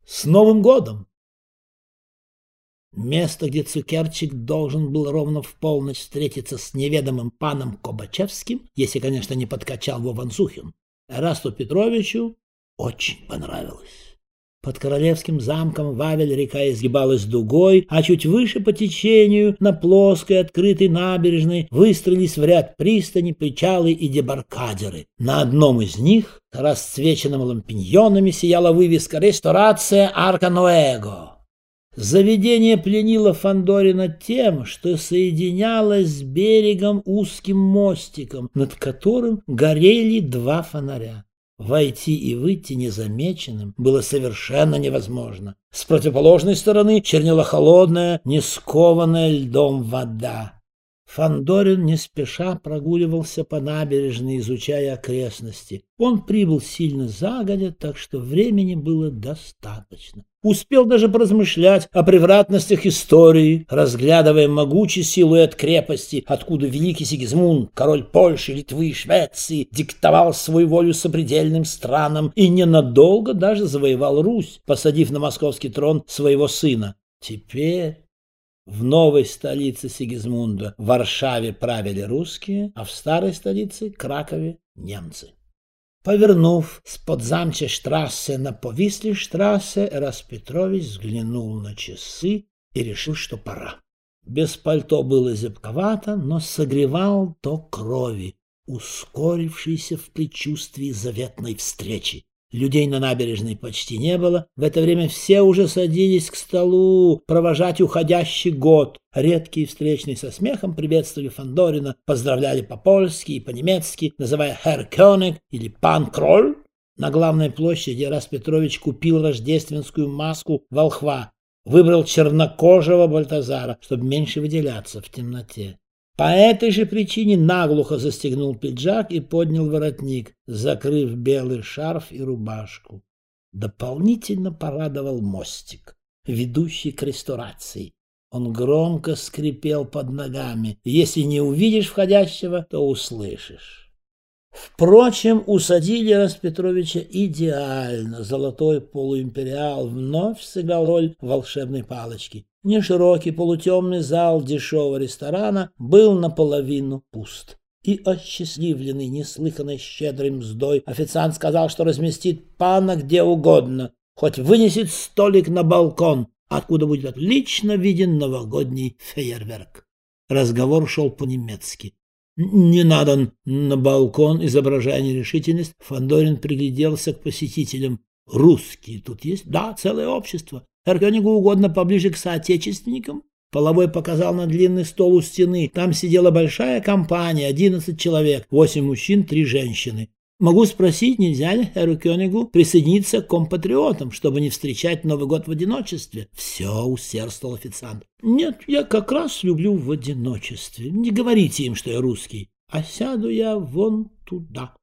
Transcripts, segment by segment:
С Новым годом! Место, где Цукерчик должен был ровно в полночь встретиться с неведомым паном Кобачевским, если, конечно, не подкачал Вован Сухин, Эрасту Петровичу очень понравилось. Под Королевским замком Вавель река изгибалась дугой, а чуть выше по течению, на плоской открытой набережной, выстроились в ряд пристани, причалы и дебаркадеры. На одном из них, расцвеченным лампиньонами, сияла вывеска «Ресторация Арка Ноэго». Заведение пленило Фандорина тем, что соединялось с берегом узким мостиком, над которым горели два фонаря. Войти и выйти незамеченным было совершенно невозможно. С противоположной стороны чернела холодная, не скованная льдом вода. Фандорин не спеша прогуливался по набережной, изучая окрестности. Он прибыл сильно загодя, так что времени было достаточно. Успел даже поразмышлять о превратностях истории, разглядывая могучий силуэт крепости, откуда великий Сигизмунд, король Польши, Литвы и Швеции, диктовал свою волю сопредельным странам и ненадолго даже завоевал Русь, посадив на московский трон своего сына. Теперь в новой столице Сигизмунда, в Варшаве, правили русские, а в старой столице, Кракове, немцы. Повернув с Подзамчей штрассе на Повисли штрассе, Эраст Петрович взглянул на часы и решил, что пора. Без пальто было зябковато, но согревал ток крови, ускорившийся в предчувствии заветной встречи. Людей на набережной почти не было. В это время все уже садились к столу провожать уходящий год. Редкие встречные со смехом приветствовали Фандорина, поздравляли по-польски и по-немецки, называя «Herr König» или «Пан Кроль». На главной площади Эраст Петрович купил рождественскую маску волхва, выбрал чернокожего Бальтазара, чтобы меньше выделяться в темноте. По этой же причине наглухо застегнул пиджак и поднял воротник, закрыв белый шарф и рубашку. Дополнительно порадовал мостик, ведущий к ресторации. Он громко скрипел под ногами. Если не увидишь входящего, то услышишь. Впрочем, усадили Эраста Петровича идеально. Золотой полуимпериал вновь сыграл роль волшебной палочки. Неширокий полутемный зал дешевого ресторана был наполовину пуст. И осчастливленный неслыханной щедрой мздой официант сказал, что разместит пана где угодно, хоть вынесет столик на балкон, откуда будет отлично виден новогодний фейерверк. Разговор шел по-немецки. «Не надо на балкон», изображая нерешительность, Фандорин пригляделся к посетителям. «Русские тут есть?» «Да, целое общество. Эркёнигу угодно поближе к соотечественникам». Половой показал на длинный стол у стены. Там сидела большая компания, 11 человек, 8 мужчин, 3 женщины. «Могу спросить, нельзя ли Эркёнигу присоединиться к компатриотам, чтобы не встречать Новый год в одиночестве?» Все усердствовал официант. «Нет, я как раз люблю в одиночестве. Не говорите им, что я русский, а сяду я вон туда».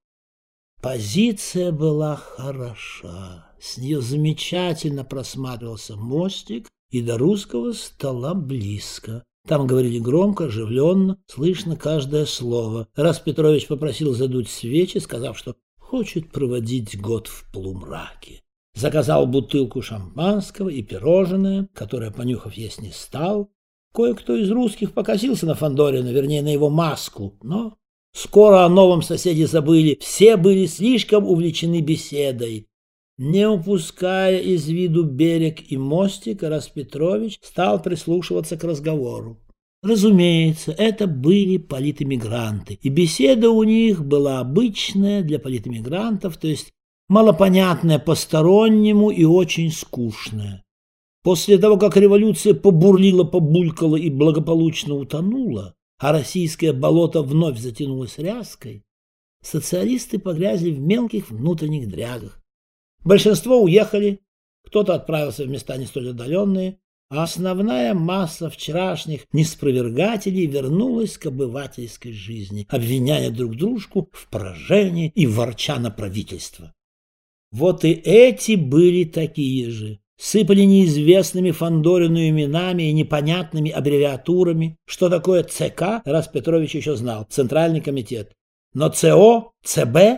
Позиция была хороша. С нее замечательно просматривался мостик, и до русского стола близко. Там говорили громко, оживленно, слышно каждое слово. Эраст Петрович попросил задуть свечи, сказав, что хочет проводить год в полумраке. Заказал бутылку шампанского и пирожное, которое, понюхав, есть не стал. Кое-кто из русских покосился на Фандорина, вернее, на его маску, но скоро о новом соседе забыли. Все были слишком увлечены беседой. Не упуская из виду берег и мостик, Эраст Петрович стал прислушиваться к разговору. Разумеется, это были политэмигранты, и беседа у них была обычная для политэмигрантов, то есть малопонятная постороннему и очень скучная. После того, как революция побурлила, побулькала и благополучно утонула, а российское болото вновь затянулось ряской, социалисты погрязли в мелких внутренних дрязгах. Большинство уехали, кто-то отправился в места не столь отдаленные, а основная масса вчерашних неспровергателей вернулась к обывательской жизни, обвиняя друг дружку в поражении и ворча на правительство. Вот и эти были такие же. Сыпали неизвестными Фандорину именами и непонятными аббревиатурами. Что такое ЦК, Эраст Петрович еще знал, Центральный комитет. Но ЦО, ЦБ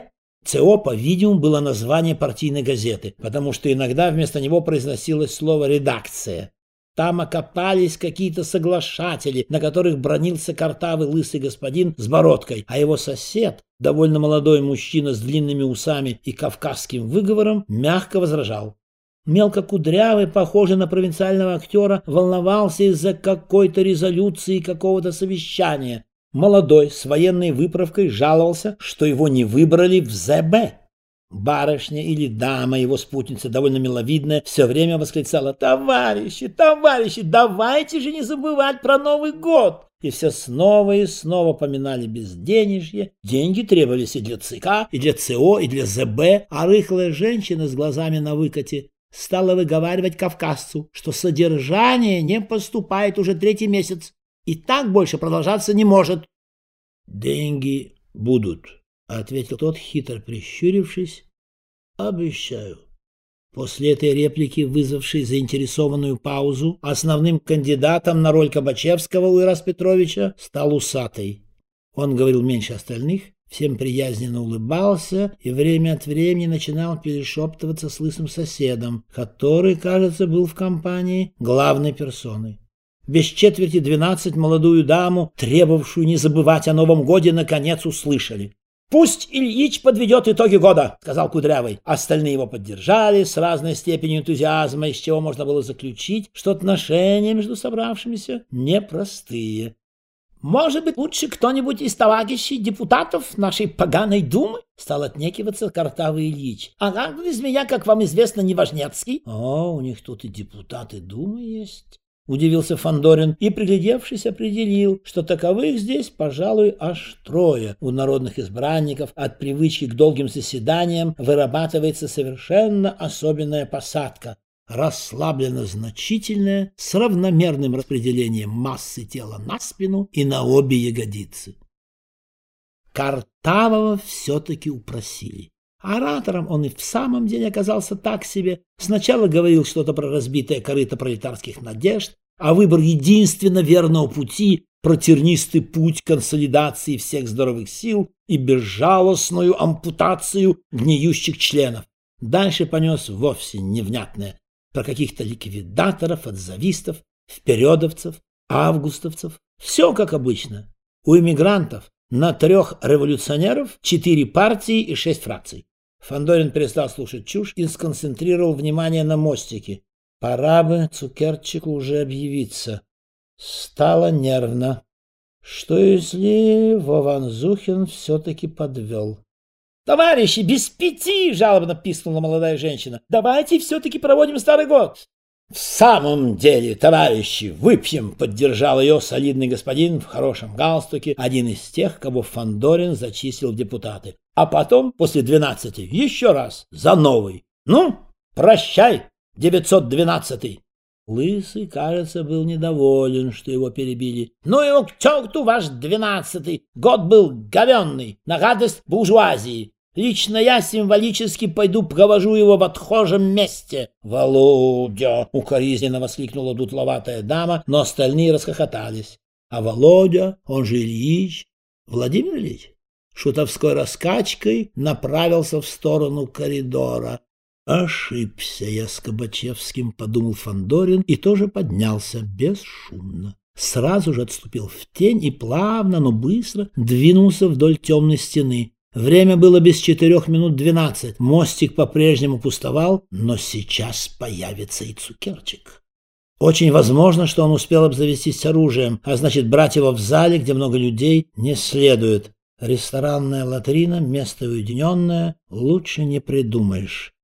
ЦО, по-видимому, было название партийной газеты, потому что иногда вместо него произносилось слово «редакция». Там окопались какие-то соглашатели, на которых бранился картавый лысый господин с бородкой, а его сосед, довольно молодой мужчина с длинными усами и кавказским выговором, мягко возражал. Мелкокудрявый, похожий на провинциального актера, волновался из-за какой-то резолюции какого-то совещания. Молодой, с военной выправкой, жаловался, что его не выбрали в ЗБ. Барышня или дама, его спутница, довольно миловидная, все время восклицала: «Товарищи, товарищи, давайте же не забывать про Новый год!» И все снова и снова поминали безденежье. Деньги требовались и для ЦК, и для ЦО, и для ЗБ, а рыхлая женщина с глазами на выкате стала выговаривать кавказцу, что содержание не поступает уже 3-й месяц, и так больше продолжаться не может. «Деньги будут», — ответил тот, хитро прищурившись. «Обещаю». После этой реплики, вызвавшей заинтересованную паузу, основным кандидатом на роль Кобачевского у Ираста Петровича стал усатый. Он говорил меньше остальных, всем приязненно улыбался и время от времени начинал перешептываться с лысым соседом, который, кажется, был в компании главной персоной. Без 11:45 молодую даму, требовавшую не забывать о Новом годе, наконец услышали. «Пусть Ильич подведет итоги года», — сказал Кудрявый. Остальные его поддержали с разной степенью энтузиазма, из чего можно было заключить, что отношения между собравшимися непростые. «Может быть, лучше кто-нибудь из товарищей депутатов нашей поганой думы?» — стал отнекиваться картавый Ильич. «А как из меня, как вам известно, Неважнецкий?» «О, у них тут и депутаты думы есть». Удивился Фандорин и, приглядевшись, определил, что таковых здесь, пожалуй, аж 3. У народных избранников от привычки к долгим заседаниям вырабатывается совершенно особенная посадка, расслабленно значительная, с равномерным распределением массы тела на спину и на обе ягодицы. Картавого все-таки упросили. Оратором он и в самом деле оказался так себе. Сначала говорил что-то про разбитое корыто пролетарских надежд, а выбор единственно верного пути, про тернистый путь консолидации всех здоровых сил и безжалостную ампутацию гниющих членов. Дальше понес вовсе невнятное про каких-то ликвидаторов, отзавистов, впередовцев, августовцев. Все как обычно. У эмигрантов на 3 революционеров 4 партии и 6 фракций. Фандорин перестал слушать чушь и сконцентрировал внимание на мостике. Пора бы Цукерчику уже объявиться. Стало нервно. Что если Вованзухин все-таки подвел? «Товарищи, без 5!» — жалобно пискнула молодая женщина. «Давайте все-таки проводим Старый год!» «В самом деле, товарищи, выпьем!» — поддержал ее солидный господин в хорошем галстуке, один из тех, кого Фандорин зачислил в депутаты. А потом, после 12, еще раз, за новый. Ну, прощай, 912-й. Лысый, кажется, был недоволен, что его перебили. «Ну его к черту ваш 12-й! Год был говенный, на радость буржуазии. Лично я символически пойду провожу его в отхожем месте». «Володя!» — укоризненно воскликнула дутловатая дама, но остальные расхохотались. А Володя, он же Ильич, Владимир Ильич, шутовской раскачкой направился в сторону коридора. «Ошибся я с Кобачевским», — подумал Фандорин и тоже поднялся бесшумно. Сразу же отступил в тень и плавно, но быстро двинулся вдоль темной стены. Время было без 4:12. Мостик по-прежнему пустовал, но сейчас появится и Цукерчик. Очень возможно, что он успел обзавестись оружием, а значит, брать его в зале, где много людей, не следует. Ресторанная латрина, место уединенное, лучше не придумаешь.